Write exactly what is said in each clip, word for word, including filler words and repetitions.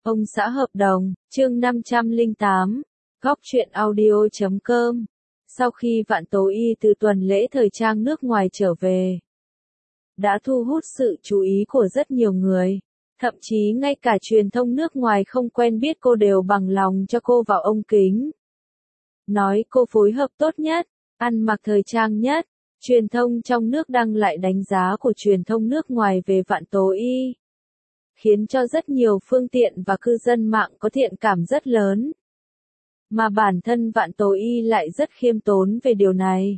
Ông xã hợp đồng, chương năm trăm lẻ tám, góc truyện audio chấm com. Sau khi Vạn Tố Y từ tuần lễ thời trang nước ngoài trở về, đã thu hút sự chú ý của rất nhiều người. Thậm chí ngay cả truyền thông nước ngoài không quen biết cô đều bằng lòng cho cô vào ống kính. Nói cô phối hợp tốt nhất, ăn mặc thời trang nhất. Truyền thông trong nước đăng lại đánh giá của truyền thông nước ngoài về Vạn Tố Y, khiến cho rất nhiều phương tiện và cư dân mạng có thiện cảm rất lớn. Mà bản thân Vạn Tố Y lại rất khiêm tốn về điều này.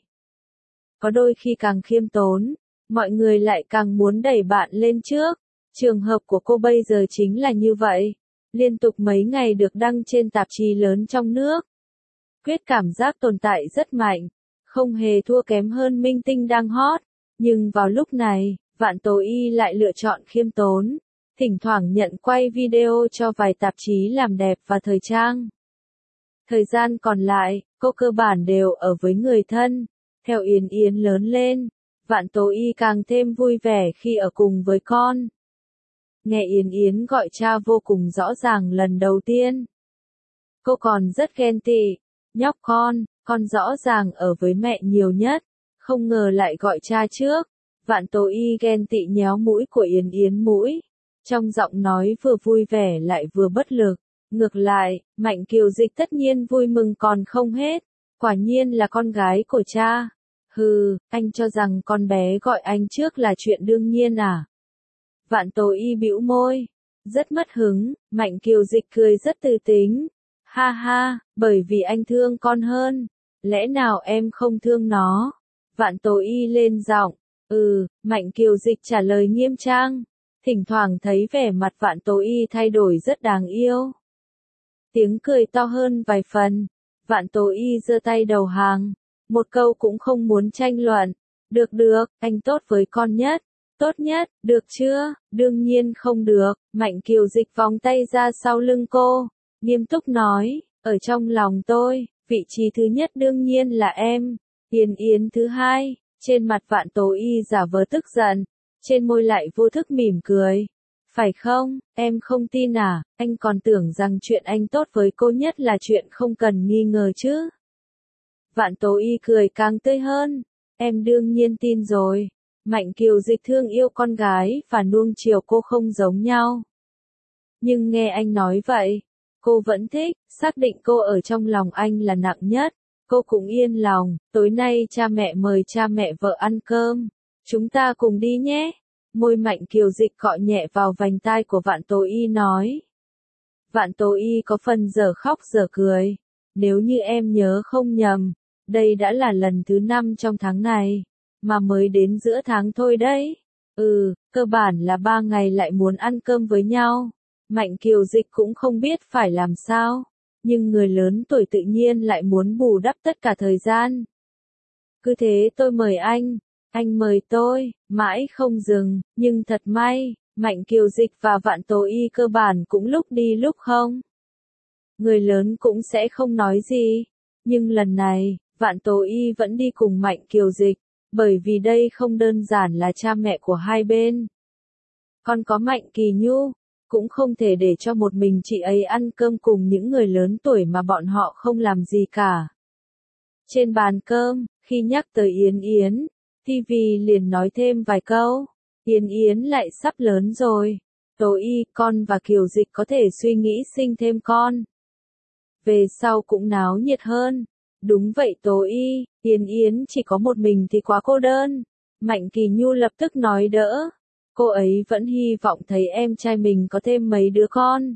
Có đôi khi càng khiêm tốn, mọi người lại càng muốn đẩy bạn lên trước. Trường hợp của cô bây giờ chính là như vậy. Liên tục mấy ngày được đăng trên tạp chí lớn trong nước. Quyết cảm giác tồn tại rất mạnh, không hề thua kém hơn minh tinh đang hot. Nhưng vào lúc này, Vạn Tố Y lại lựa chọn khiêm tốn. Thỉnh thoảng nhận quay video cho vài tạp chí làm đẹp và thời trang. Thời gian còn lại, cô cơ bản đều ở với người thân. Theo Yến Yến lớn lên, Vạn Tố Y càng thêm vui vẻ khi ở cùng với con. Nghe Yến Yến gọi cha vô cùng rõ ràng lần đầu tiên. Cô còn rất ghen tị. Nhóc con, con rõ ràng ở với mẹ nhiều nhất. Không ngờ lại gọi cha trước. Vạn Tố Y ghen tị nhéo mũi của Yến Yến mũi. Trong giọng nói vừa vui vẻ lại vừa bất lực. Ngược lại, Mạnh Kiều Dịch tất nhiên vui mừng còn không hết. Quả nhiên là con gái của cha. Hừ, anh cho rằng con bé gọi anh trước là chuyện đương nhiên à? Vạn Tố Y bĩu môi. Rất mất hứng, Mạnh Kiều Dịch cười rất từ tính. Ha ha, bởi vì anh thương con hơn. Lẽ nào em không thương nó? Vạn Tố Y lên giọng. Ừ, Mạnh Kiều Dịch trả lời nghiêm trang. Thỉnh thoảng thấy vẻ mặt Vạn Tố Y thay đổi rất đáng yêu. Tiếng cười to hơn vài phần. Vạn Tố Y giơ tay đầu hàng. Một câu cũng không muốn tranh luận. Được được, anh tốt với con nhất. Tốt nhất, được chưa? Đương nhiên không được. Mạnh Kiều Dịch vòng tay ra sau lưng cô. Nghiêm túc nói, ở trong lòng tôi, vị trí thứ nhất đương nhiên là em. Yến Yến thứ hai. Trên mặt Vạn Tố Y giả vờ tức giận. Trên môi lại vô thức mỉm cười. Phải không, em không tin à, anh còn tưởng rằng chuyện anh tốt với cô nhất là chuyện không cần nghi ngờ chứ. Vạn Tố Y cười càng tươi hơn. Em đương nhiên tin rồi. Mạnh Kiều Dịch thương yêu con gái và nuông chiều cô không giống nhau. Nhưng nghe anh nói vậy, cô vẫn thích, xác định cô ở trong lòng anh là nặng nhất. Cô cũng yên lòng, tối nay cha mẹ mời cha mẹ vợ ăn cơm. Chúng ta cùng đi nhé. Môi Mạnh Kiều Dịch cọ nhẹ vào vành tai của Vạn Tố Y nói. Vạn Tố Y có phần dở khóc dở cười. Nếu như em nhớ không nhầm, đây đã là lần thứ năm trong tháng này, mà mới đến giữa tháng thôi đấy. Ừ, cơ bản là ba ngày lại muốn ăn cơm với nhau. Mạnh Kiều Dịch cũng không biết phải làm sao, nhưng người lớn tuổi tự nhiên lại muốn bù đắp tất cả thời gian. Cứ thế tôi mời anh. Anh mời tôi, mãi không dừng, nhưng thật may, Mạnh Kiều Dịch và Vạn Tố Y cơ bản cũng lúc đi lúc không. Người lớn cũng sẽ không nói gì, nhưng lần này, Vạn Tố Y vẫn đi cùng Mạnh Kiều Dịch, bởi vì đây không đơn giản là cha mẹ của hai bên. Còn có Mạnh Kỳ Nhu, cũng không thể để cho một mình chị ấy ăn cơm cùng những người lớn tuổi mà bọn họ không làm gì cả. Trên bàn cơm, khi nhắc tới Yến Yến, ti vi liền nói thêm vài câu. Yến Yến lại sắp lớn rồi. Tố Y, con và Kiều Dịch có thể suy nghĩ sinh thêm con. Về sau cũng náo nhiệt hơn. Đúng vậy Tố Y, Yến Yến chỉ có một mình thì quá cô đơn. Mạnh Kỳ Nhu lập tức nói đỡ. Cô ấy vẫn hy vọng thấy em trai mình có thêm mấy đứa con.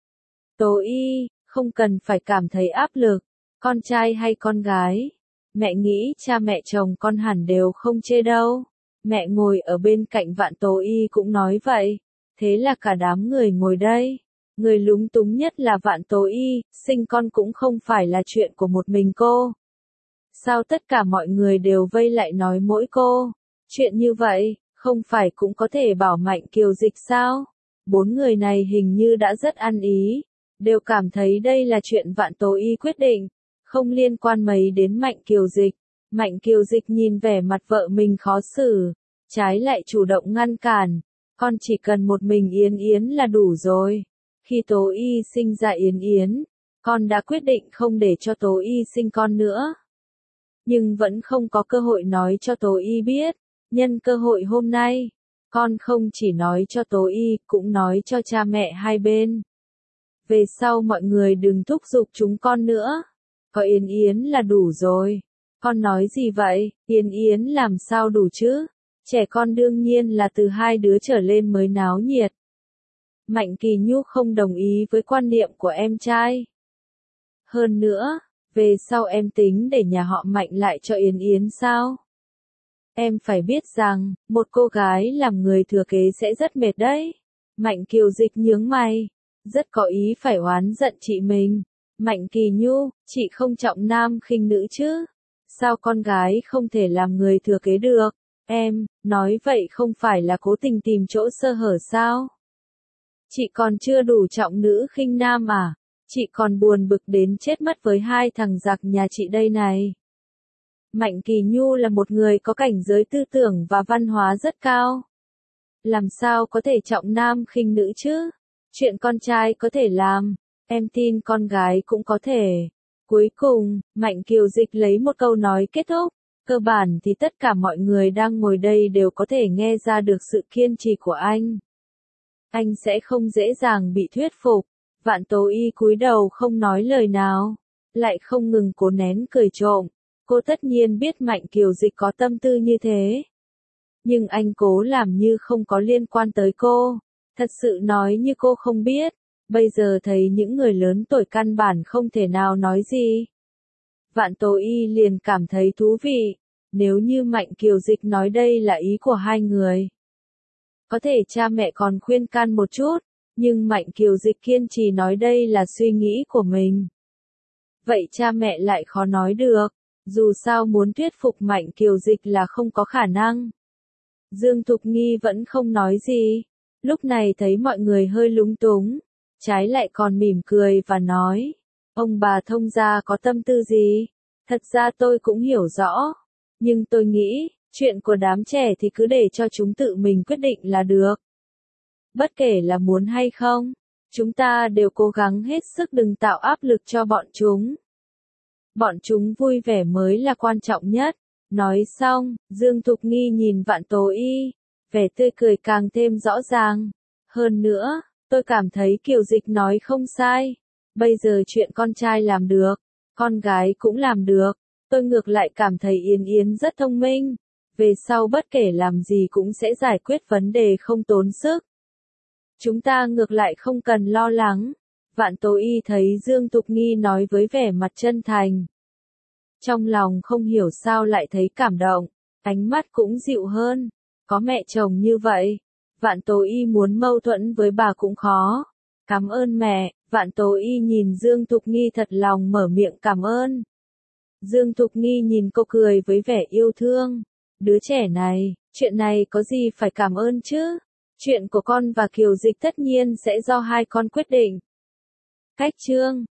Tố Y, không cần phải cảm thấy áp lực. Con trai hay con gái? Mẹ nghĩ cha mẹ chồng con hẳn đều không chê đâu. Mẹ ngồi ở bên cạnh Vạn Tố Y cũng nói vậy. Thế là cả đám người ngồi đây. Người lúng túng nhất là Vạn Tố Y, sinh con cũng không phải là chuyện của một mình cô. Sao tất cả mọi người đều vây lại nói mỗi cô? Chuyện như vậy, không phải cũng có thể bảo Mạnh Kiều Dịch sao? Bốn người này hình như đã rất ăn ý. Đều cảm thấy đây là chuyện Vạn Tố Y quyết định. Không liên quan mấy đến Mạnh Kiều Dịch. Mạnh Kiều Dịch nhìn vẻ mặt vợ mình khó xử, trái lại chủ động ngăn cản. Con chỉ cần một mình Yến Yến là đủ rồi. Khi Tố Y sinh ra Yến Yến, con đã quyết định không để cho Tố Y sinh con nữa. Nhưng vẫn không có cơ hội nói cho Tố Y biết. Nhân cơ hội hôm nay, con không chỉ nói cho Tố Y, cũng nói cho cha mẹ hai bên. Về sau mọi người đừng thúc giục chúng con nữa. Có Yến Yến là đủ rồi. Con nói gì vậy? Yến Yến làm sao đủ chứ? Trẻ con đương nhiên là từ hai đứa trở lên mới náo nhiệt. Mạnh Kỳ Nhu không đồng ý với quan niệm của em trai. Hơn nữa, về sau em tính để nhà họ Mạnh lại cho Yến Yến sao? Em phải biết rằng, một cô gái làm người thừa kế sẽ rất mệt đấy. Mạnh Kiều Dịch nhướng mày, rất có ý phải oán giận chị mình. Mạnh Kỳ Nhu, chị không trọng nam khinh nữ chứ? Sao con gái không thể làm người thừa kế được? Em, nói vậy không phải là cố tình tìm chỗ sơ hở sao? Chị còn chưa đủ trọng nữ khinh nam à? Chị còn buồn bực đến chết mất với hai thằng giặc nhà chị đây này. Mạnh Kỳ Nhu là một người có cảnh giới tư tưởng và văn hóa rất cao. Làm sao có thể trọng nam khinh nữ chứ? Chuyện con trai có thể làm, em tin con gái cũng có thể. Cuối cùng, Mạnh Kiều Dịch lấy một câu nói kết thúc. Cơ bản thì tất cả mọi người đang ngồi đây đều có thể nghe ra được sự kiên trì của anh. Anh sẽ không dễ dàng bị thuyết phục. Vạn Tố Y cúi đầu không nói lời nào, lại không ngừng cố nén cười trộm. Cô tất nhiên biết Mạnh Kiều Dịch có tâm tư như thế. Nhưng anh cố làm như không có liên quan tới cô. Thật sự nói như cô không biết. Bây giờ thấy những người lớn tuổi căn bản không thể nào nói gì. Vạn Tố Y liền cảm thấy thú vị. Nếu như Mạnh Kiều Dịch nói đây là ý của hai người, có thể cha mẹ còn khuyên can một chút. Nhưng Mạnh Kiều Dịch kiên trì nói đây là suy nghĩ của mình. Vậy cha mẹ lại khó nói được. Dù sao muốn thuyết phục Mạnh Kiều Dịch là không có khả năng. Dương Thục Nghi vẫn không nói gì. Lúc này thấy mọi người hơi lúng túng. Trái lại còn mỉm cười và nói. Ông bà thông gia có tâm tư gì? Thật ra tôi cũng hiểu rõ. Nhưng tôi nghĩ, chuyện của đám trẻ thì cứ để cho chúng tự mình quyết định là được. Bất kể là muốn hay không, chúng ta đều cố gắng hết sức đừng tạo áp lực cho bọn chúng. Bọn chúng vui vẻ mới là quan trọng nhất. Nói xong, Dương Thục Nghi nhìn Vạn Tố Y, vẻ tươi cười càng thêm rõ ràng. Hơn nữa, tôi cảm thấy Kiều Dịch nói không sai. Bây giờ chuyện con trai làm được, con gái cũng làm được. Tôi ngược lại cảm thấy Yến Yến rất thông minh. Về sau bất kể làm gì cũng sẽ giải quyết vấn đề không tốn sức. Chúng ta ngược lại không cần lo lắng. Vạn Tố Y thấy Dương Thục Nghi nói với vẻ mặt chân thành. Trong lòng không hiểu sao lại thấy cảm động, ánh mắt cũng dịu hơn. Có mẹ chồng như vậy, Vạn Tố Y muốn mâu thuẫn với bà cũng khó. Cảm ơn mẹ. Vạn Tố Y nhìn Dương Thục Nghi thật lòng mở miệng cảm ơn. Dương Thục Nghi nhìn cô cười với vẻ yêu thương. Đứa trẻ này, chuyện này có gì phải cảm ơn chứ? Chuyện của con và Kiều Dịch tất nhiên sẽ do hai con quyết định. Cách chương